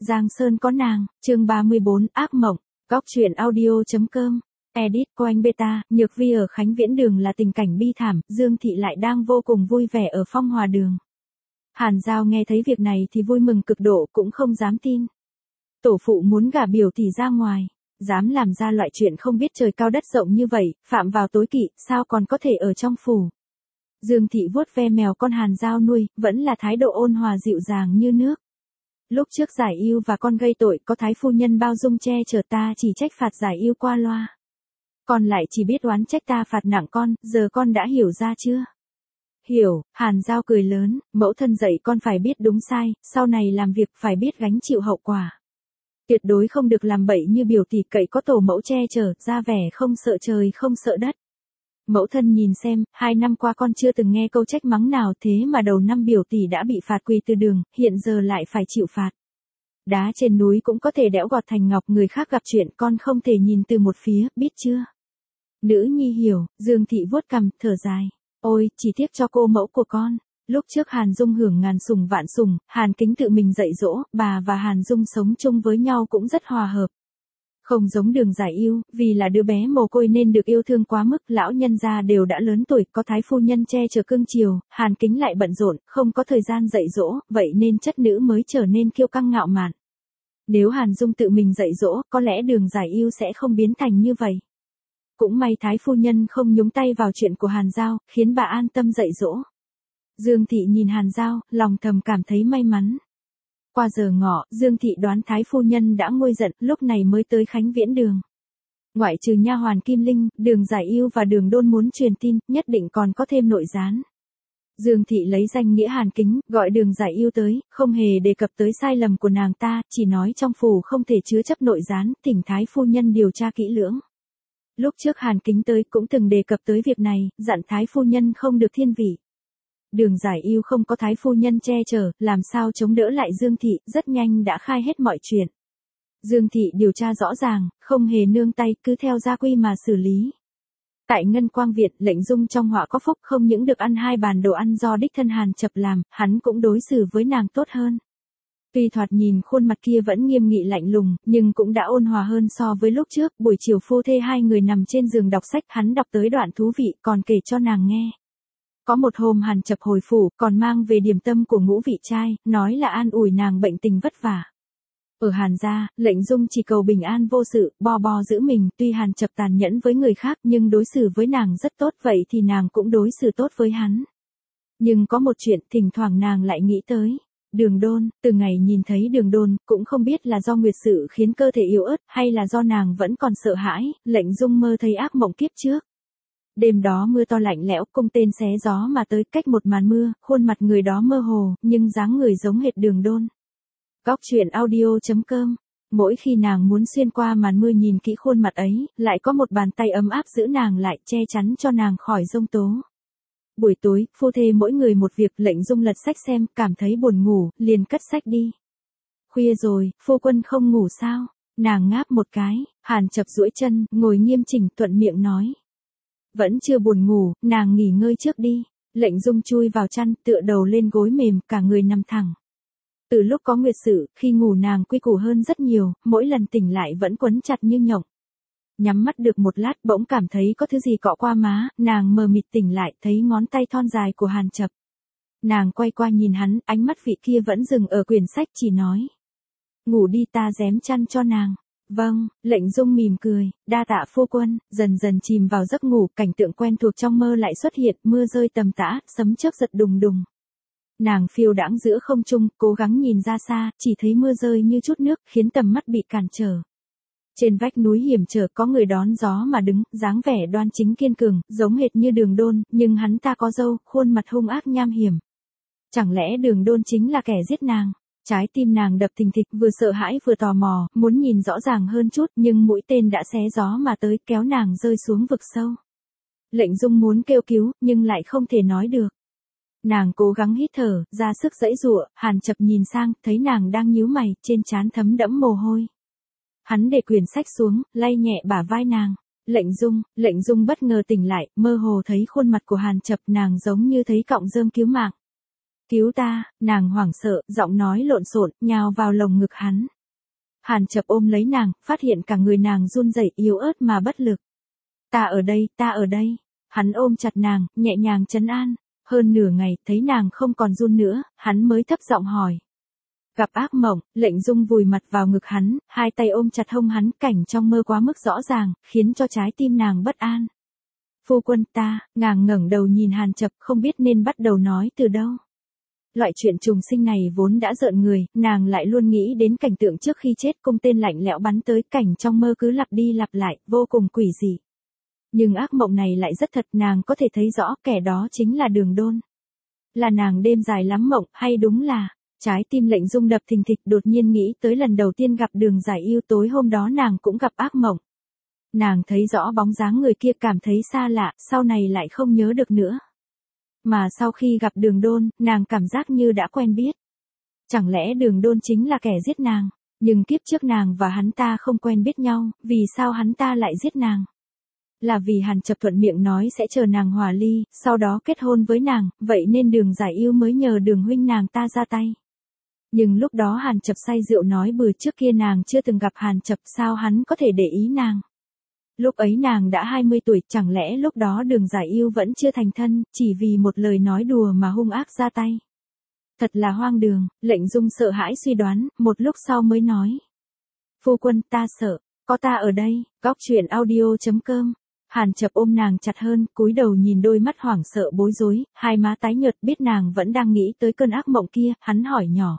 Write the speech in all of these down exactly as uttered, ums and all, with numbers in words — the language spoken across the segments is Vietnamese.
Giang Sơn có nàng, chương ba mươi bốn, ác mộng, góc truyện audio.com, edit của anh Beta, Nhược Vi ở Khánh Viễn Đường là tình cảnh bi thảm, Dương Thị lại đang vô cùng vui vẻ ở Phong Hòa Đường. Hàn Giao nghe thấy việc này thì vui mừng cực độ cũng không dám tin. Tổ phụ muốn gả biểu tỷ ra ngoài, dám làm ra loại chuyện không biết trời cao đất rộng như vậy, phạm vào tối kỵ, sao còn có thể ở trong phủ. Dương Thị vuốt ve mèo con Hàn Giao nuôi, vẫn là thái độ ôn hòa dịu dàng như nước. Lúc trước giải yêu và con gây tội có thái phu nhân bao dung che chở ta chỉ trách phạt giải yêu qua loa. Con lại chỉ biết oán trách ta phạt nặng con, giờ con đã hiểu ra chưa? Hiểu, Hàn Giao cười lớn, mẫu thân dạy con phải biết đúng sai, sau này làm việc phải biết gánh chịu hậu quả. Tuyệt đối không được làm bậy như biểu tỷ cậy có tổ mẫu che chở, ra vẻ không sợ trời không sợ đất. Mẫu thân nhìn xem, hai năm qua con chưa từng nghe câu trách mắng nào thế mà đầu năm biểu tỷ đã bị phạt quỳ từ đường, hiện giờ lại phải chịu phạt. Đá trên núi cũng có thể đẽo gọt thành ngọc, người khác gặp chuyện con không thể nhìn từ một phía, biết chưa? Nữ nhi hiểu, Dương Thị vuốt cằm, thở dài. Ôi, chỉ tiếc cho cô mẫu của con. Lúc trước Hàn Dung hưởng ngàn sủng vạn sủng, Hàn Kính tự mình dạy dỗ, bà và Hàn Dung sống chung với nhau cũng rất hòa hợp. Không giống Đường Giải Yêu, vì là đứa bé mồ côi nên được yêu thương quá mức, lão nhân gia đều đã lớn tuổi, có thái phu nhân che chở cưng chiều, Hàn Kính lại bận rộn, không có thời gian dạy dỗ, vậy nên chất nữ mới trở nên kiêu căng ngạo mạn. Nếu Hàn Dung tự mình dạy dỗ, có lẽ Đường Giải Yêu sẽ không biến thành như vậy. Cũng may thái phu nhân không nhúng tay vào chuyện của Hàn Giao, khiến bà an tâm dạy dỗ. Dương Thị nhìn Hàn Giao, lòng thầm cảm thấy may mắn. Qua giờ ngọ, Dương Thị đoán thái phu nhân đã nguôi giận, lúc này mới tới Khánh Viễn Đường. Ngoại trừ nha hoàn Kim Linh, Đường Giải Yêu và Đường Đôn muốn truyền tin, nhất định còn có thêm nội gián. Dương Thị lấy danh nghĩa Hàn Kính, gọi Đường Giải Yêu tới, không hề đề cập tới sai lầm của nàng ta, chỉ nói trong phủ không thể chứa chấp nội gián, thỉnh thái phu nhân điều tra kỹ lưỡng. Lúc trước Hàn Kính tới cũng từng đề cập tới việc này, dặn thái phu nhân không được thiên vị. Đường Giải Yêu không có thái phu nhân che chở, làm sao chống đỡ lại Dương Thị, rất nhanh đã khai hết mọi chuyện. Dương Thị điều tra rõ ràng, không hề nương tay, cứ theo gia quy mà xử lý. Tại Ngân Quang Viện, Lệnh Dung trong họa có phúc không những được ăn hai bàn đồ ăn do đích thân Hàn Chập làm, hắn cũng đối xử với nàng tốt hơn. Tuy thoạt nhìn khuôn mặt kia vẫn nghiêm nghị lạnh lùng, nhưng cũng đã ôn hòa hơn so với lúc trước, buổi chiều phu thê hai người nằm trên giường đọc sách, hắn đọc tới đoạn thú vị, còn kể cho nàng nghe. Có một hôm Hàn Chập hồi phủ, còn mang về điểm tâm của ngũ vị trai, nói là an ủi nàng bệnh tình vất vả. Ở Hàn gia, Lệnh Dung chỉ cầu bình an vô sự, bo bo giữ mình, tuy Hàn Chập tàn nhẫn với người khác nhưng đối xử với nàng rất tốt, vậy thì nàng cũng đối xử tốt với hắn. Nhưng có một chuyện, thỉnh thoảng nàng lại nghĩ tới. Đường Đôn, từ ngày nhìn thấy Đường Đôn, cũng không biết là do nguyệt sự khiến cơ thể yếu ớt, hay là do nàng vẫn còn sợ hãi, Lệnh Dung mơ thấy ác mộng kiếp trước. Đêm đó mưa to lạnh lẽo, cung tên xé gió mà tới, cách một màn mưa, khuôn mặt người đó mơ hồ, nhưng dáng người giống hệt Đường Đôn. Góc truyện audio.com. Mỗi khi nàng muốn xuyên qua màn mưa nhìn kỹ khuôn mặt ấy, lại có một bàn tay ấm áp giữ nàng lại, che chắn cho nàng khỏi giông tố. Buổi tối, phu thê mỗi người một việc, Lệnh Dung lật sách xem, cảm thấy buồn ngủ, liền cất sách đi. Khuya rồi, phu quân không ngủ sao? Nàng ngáp một cái, Hàn Chập duỗi chân, ngồi nghiêm chỉnh, thuận miệng nói. Vẫn chưa buồn ngủ, nàng nghỉ ngơi trước đi. Lệnh Dung chui vào chăn, tựa đầu lên gối mềm, cả người nằm thẳng. Từ lúc có nguyệt sự, khi ngủ nàng quy củ hơn rất nhiều, mỗi lần tỉnh lại vẫn quấn chặt như nhộng. Nhắm mắt được một lát, bỗng cảm thấy có thứ gì cọ qua má, nàng mờ mịt tỉnh lại, thấy ngón tay thon dài của Hàn Chập. Nàng quay qua nhìn hắn, ánh mắt vị kia vẫn dừng ở quyển sách, chỉ nói. Ngủ đi, ta rém chăn cho nàng. Vâng, Lệnh Dung mỉm cười, đa tạ phu quân, dần dần chìm vào giấc ngủ, cảnh tượng quen thuộc trong mơ lại xuất hiện, mưa rơi tầm tã, sấm chớp giật đùng đùng. Nàng phiêu đãng giữa không trung, cố gắng nhìn ra xa, chỉ thấy mưa rơi như chút nước, khiến tầm mắt bị cản trở. Trên vách núi hiểm trở có người đón gió mà đứng, dáng vẻ đoan chính kiên cường, giống hệt như Đường Đôn, nhưng hắn ta có râu, khuôn mặt hung ác nham hiểm. Chẳng lẽ Đường Đôn chính là kẻ giết nàng? Trái tim nàng đập thình thịch, vừa sợ hãi vừa tò mò, muốn nhìn rõ ràng hơn chút, nhưng mũi tên đã xé gió mà tới, kéo nàng rơi xuống vực sâu. Lệnh Dung muốn kêu cứu, nhưng lại không thể nói được. Nàng cố gắng hít thở, ra sức giãy giụa, Hàn Chập nhìn sang, thấy nàng đang nhíu mày, trên trán thấm đẫm mồ hôi. Hắn để quyển sách xuống, lay nhẹ bả vai nàng. Lệnh Dung, Lệnh Dung bất ngờ tỉnh lại, mơ hồ thấy khuôn mặt của Hàn Chập, nàng giống như thấy cọng rơm cứu mạng. Cứu ta, nàng hoảng sợ, giọng nói lộn xộn, nhào vào lồng ngực hắn. Hàn Chập ôm lấy nàng, phát hiện cả người nàng run rẩy yếu ớt mà bất lực. Ta ở đây, ta ở đây. Hắn ôm chặt nàng, nhẹ nhàng trấn an. Hơn nửa ngày, thấy nàng không còn run nữa, hắn mới thấp giọng hỏi. Gặp ác mộng, Lệnh Dung vùi mặt vào ngực hắn, hai tay ôm chặt hông hắn, cảnh trong mơ quá mức rõ ràng, khiến cho trái tim nàng bất an. Phu quân ta, nàng ngẩng đầu nhìn Hàn Chập, không biết nên bắt đầu nói từ đâu. Loại chuyện trùng sinh này vốn đã rợn người, nàng lại luôn nghĩ đến cảnh tượng trước khi chết, cung tên lạnh lẽo bắn tới, cảnh trong mơ cứ lặp đi lặp lại, vô cùng quỷ dị. Nhưng ác mộng này lại rất thật, nàng có thể thấy rõ kẻ đó chính là Đường Đôn. Là nàng đêm dài lắm mộng, hay đúng là... Trái tim Lệnh Dung đập thình thịch, đột nhiên nghĩ tới lần đầu tiên gặp Đường Giải Yêu, tối hôm đó nàng cũng gặp ác mộng. Nàng thấy rõ bóng dáng người kia, cảm thấy xa lạ, sau này lại không nhớ được nữa. Mà sau khi gặp Đường Đôn, nàng cảm giác như đã quen biết. Chẳng lẽ Đường Đôn chính là kẻ giết nàng? Nhưng kiếp trước nàng và hắn ta không quen biết nhau, vì sao hắn ta lại giết nàng? Là vì Hàn Chập thuận miệng nói sẽ chờ nàng hòa ly, sau đó kết hôn với nàng, vậy nên Đường Giải Yêu mới nhờ Đường huynh nàng ta ra tay. Nhưng lúc đó Hàn Chập say rượu nói bừa, trước kia nàng chưa từng gặp Hàn Chập, sao hắn có thể để ý nàng? Lúc ấy nàng đã hai mươi tuổi, chẳng lẽ lúc đó Đường Giải Yêu vẫn chưa thành thân, chỉ vì một lời nói đùa mà hung ác ra tay? Thật là hoang đường. Lệnh Dung sợ hãi suy đoán, một lúc sau mới nói. Phu quân, ta sợ, có ta ở đây. Góc truyện audio chấm com. Hàn Chập ôm nàng chặt hơn, cúi đầu nhìn đôi mắt hoảng sợ bối rối, hai má tái nhợt, biết nàng vẫn đang nghĩ tới cơn ác mộng kia, hắn hỏi nhỏ.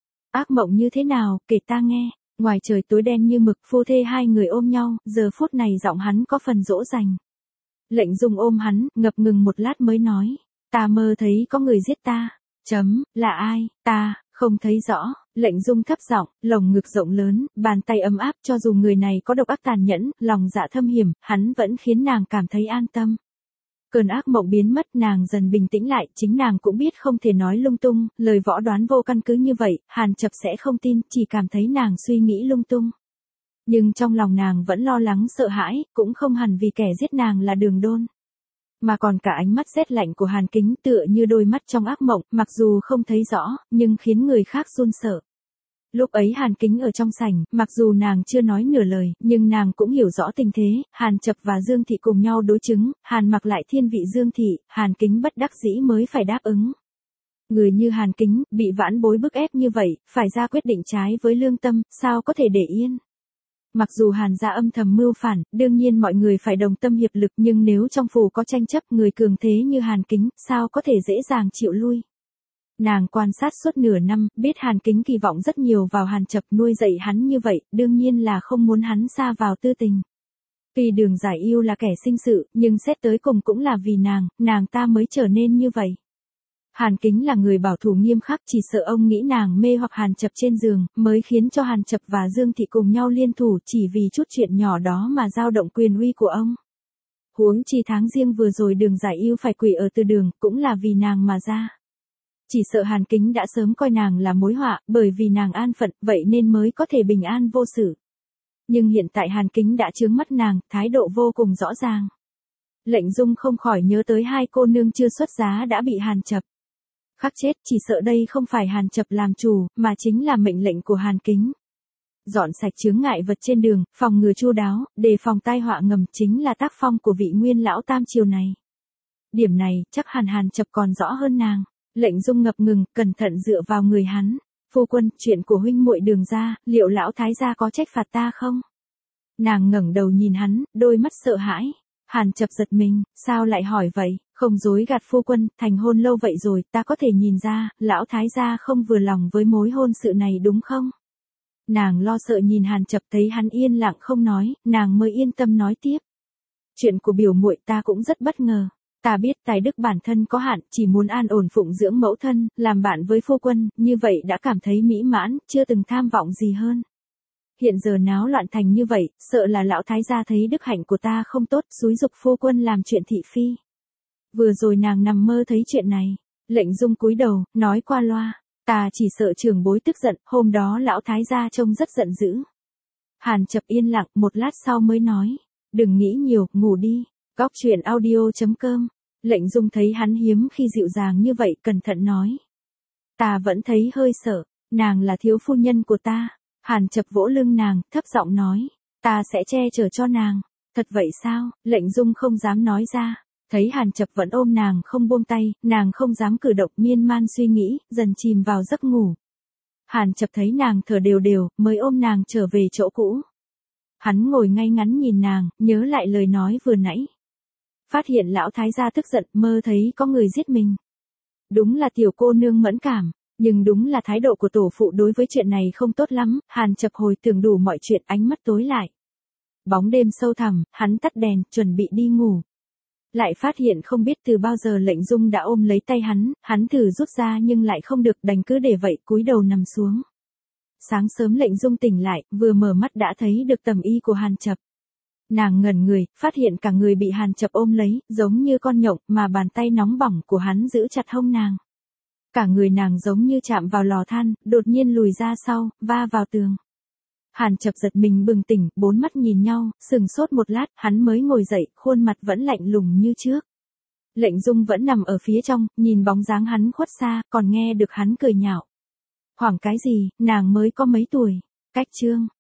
Ác mộng như thế nào, kể ta nghe. Ngoài trời tối đen như mực, phu thê hai người ôm nhau, giờ phút này giọng hắn có phần dỗ dành. Lệnh Dung ôm hắn, ngập ngừng một lát mới nói. Ta mơ thấy có người giết ta. Chấm, là ai? Ta, không thấy rõ. Lệnh Dung thấp giọng, lồng ngực rộng lớn, bàn tay ấm áp, cho dù người này có độc ác tàn nhẫn, lòng dạ thâm hiểm, hắn vẫn khiến nàng cảm thấy an tâm. Cơn ác mộng biến mất, nàng dần bình tĩnh lại, chính nàng cũng biết không thể nói lung tung, lời võ đoán vô căn cứ như vậy, Hàn Chập sẽ không tin, chỉ cảm thấy nàng suy nghĩ lung tung. Nhưng trong lòng nàng vẫn lo lắng sợ hãi, cũng không hẳn vì kẻ giết nàng là Đường Đôn. Mà còn cả ánh mắt rét lạnh của Hàn Kính, tựa như đôi mắt trong ác mộng, mặc dù không thấy rõ, nhưng khiến người khác run sợ. Lúc ấy Hàn Kính ở trong sảnh, mặc dù nàng chưa nói nửa lời, nhưng nàng cũng hiểu rõ tình thế, Hàn Chập và Dương Thị cùng nhau đối chứng, Hàn Mặc lại thiên vị Dương Thị, Hàn Kính bất đắc dĩ mới phải đáp ứng. Người như Hàn Kính, bị vãn bối bức ép như vậy, phải ra quyết định trái với lương tâm, sao có thể để yên. Mặc dù Hàn gia âm thầm mưu phản, đương nhiên mọi người phải đồng tâm hiệp lực, nhưng nếu trong phủ có tranh chấp, người cường thế như Hàn Kính, sao có thể dễ dàng chịu lui. Nàng quan sát suốt nửa năm, biết Hàn Kính kỳ vọng rất nhiều vào Hàn Chập, nuôi dạy hắn như vậy, đương nhiên là không muốn hắn sa vào tư tình. Tuy Đường Giải Yêu là kẻ sinh sự, nhưng xét tới cùng cũng là vì nàng, nàng ta mới trở nên như vậy. Hàn Kính là người bảo thủ nghiêm khắc, chỉ sợ ông nghĩ nàng mê hoặc Hàn Chập trên giường, mới khiến cho Hàn Chập và Dương Thị cùng nhau liên thủ, chỉ vì chút chuyện nhỏ đó mà dao động quyền uy của ông. Huống chi tháng riêng vừa rồi Đường Giải Yêu phải quỳ ở từ đường, cũng là vì nàng mà ra. Chỉ sợ Hàn Kính đã sớm coi nàng là mối họa, bởi vì nàng an phận, vậy nên mới có thể bình an vô sự. Nhưng hiện tại Hàn Kính đã chướng mắt nàng, thái độ vô cùng rõ ràng. Lệnh Dung không khỏi nhớ tới hai cô nương chưa xuất giá đã bị Hàn Chập khắc chết, chỉ sợ đây không phải Hàn Chập làm chủ, mà chính là mệnh lệnh của Hàn Kính. Dọn sạch chướng ngại vật trên đường, phòng ngừa chu đáo, đề phòng tai họa ngầm, chính là tác phong của vị nguyên lão tam triều này. Điểm này, chắc hẳn Hàn Chập còn rõ hơn nàng. Lệnh Dung ngập ngừng, cẩn thận dựa vào người hắn. Phu quân, chuyện của huynh muội Đường gia, liệu lão thái gia có trách phạt ta không? Nàng ngẩng đầu nhìn hắn, đôi mắt sợ hãi. Hàn Chập giật mình, sao lại hỏi vậy? Không dối gạt phu quân, thành hôn lâu vậy rồi, ta có thể nhìn ra, lão thái gia không vừa lòng với mối hôn sự này đúng không? Nàng lo sợ nhìn Hàn Chập, thấy hắn yên lặng không nói, nàng mới yên tâm nói tiếp. Chuyện của biểu muội ta cũng rất bất ngờ. Ta biết tài đức bản thân có hạn, chỉ muốn an ổn phụng dưỡng mẫu thân, làm bạn với phu quân, như vậy đã cảm thấy mỹ mãn, chưa từng tham vọng gì hơn. Hiện giờ náo loạn thành như vậy, sợ là lão thái gia thấy đức hạnh của ta không tốt, xúi giục phu quân làm chuyện thị phi. Vừa rồi nàng nằm mơ thấy chuyện này. Lệnh Dung cúi đầu, nói qua loa. Ta chỉ sợ trưởng bối tức giận, hôm đó lão thái gia trông rất giận dữ. Hàn Chập yên lặng, một lát sau mới nói. Đừng nghĩ nhiều, ngủ đi. Góc truyện audio chấm com. Lệnh Dung thấy hắn hiếm khi dịu dàng như vậy, cẩn thận nói. Ta vẫn thấy hơi sợ, nàng là thiếu phu nhân của ta. Hàn Chập vỗ lưng nàng, thấp giọng nói, ta sẽ che chở cho nàng. Thật vậy sao? Lệnh Dung không dám nói ra. Thấy Hàn Chập vẫn ôm nàng không buông tay, nàng không dám cử động, miên man suy nghĩ, dần chìm vào giấc ngủ. Hàn Chập thấy nàng thở đều đều, mới ôm nàng trở về chỗ cũ. Hắn ngồi ngay ngắn nhìn nàng, nhớ lại lời nói vừa nãy. Phát hiện lão thái gia tức giận, mơ thấy có người giết mình. Đúng là tiểu cô nương mẫn cảm, nhưng đúng là thái độ của tổ phụ đối với chuyện này không tốt lắm. Hàn Chập hồi tưởng đủ mọi chuyện, ánh mắt tối lại. Bóng đêm sâu thẳm, hắn tắt đèn, chuẩn bị đi ngủ. Lại phát hiện không biết từ bao giờ Lệnh Dung đã ôm lấy tay hắn, hắn thử rút ra nhưng lại không được, đành cứ để vậy, cúi đầu nằm xuống. Sáng sớm Lệnh Dung tỉnh lại, vừa mở mắt đã thấy được tầm y của Hàn Chập. Nàng ngẩn người, phát hiện cả người bị Hàn Chập ôm lấy, giống như con nhộng, mà bàn tay nóng bỏng của hắn giữ chặt hông nàng. Cả người nàng giống như chạm vào lò than, đột nhiên lùi ra sau, va vào tường. Hàn Chập giật mình bừng tỉnh, bốn mắt nhìn nhau, sừng sốt một lát, hắn mới ngồi dậy, khuôn mặt vẫn lạnh lùng như trước. Lệnh Dung vẫn nằm ở phía trong, nhìn bóng dáng hắn khuất xa, còn nghe được hắn cười nhạo. Hoảng cái gì, nàng mới có mấy tuổi. Cách chương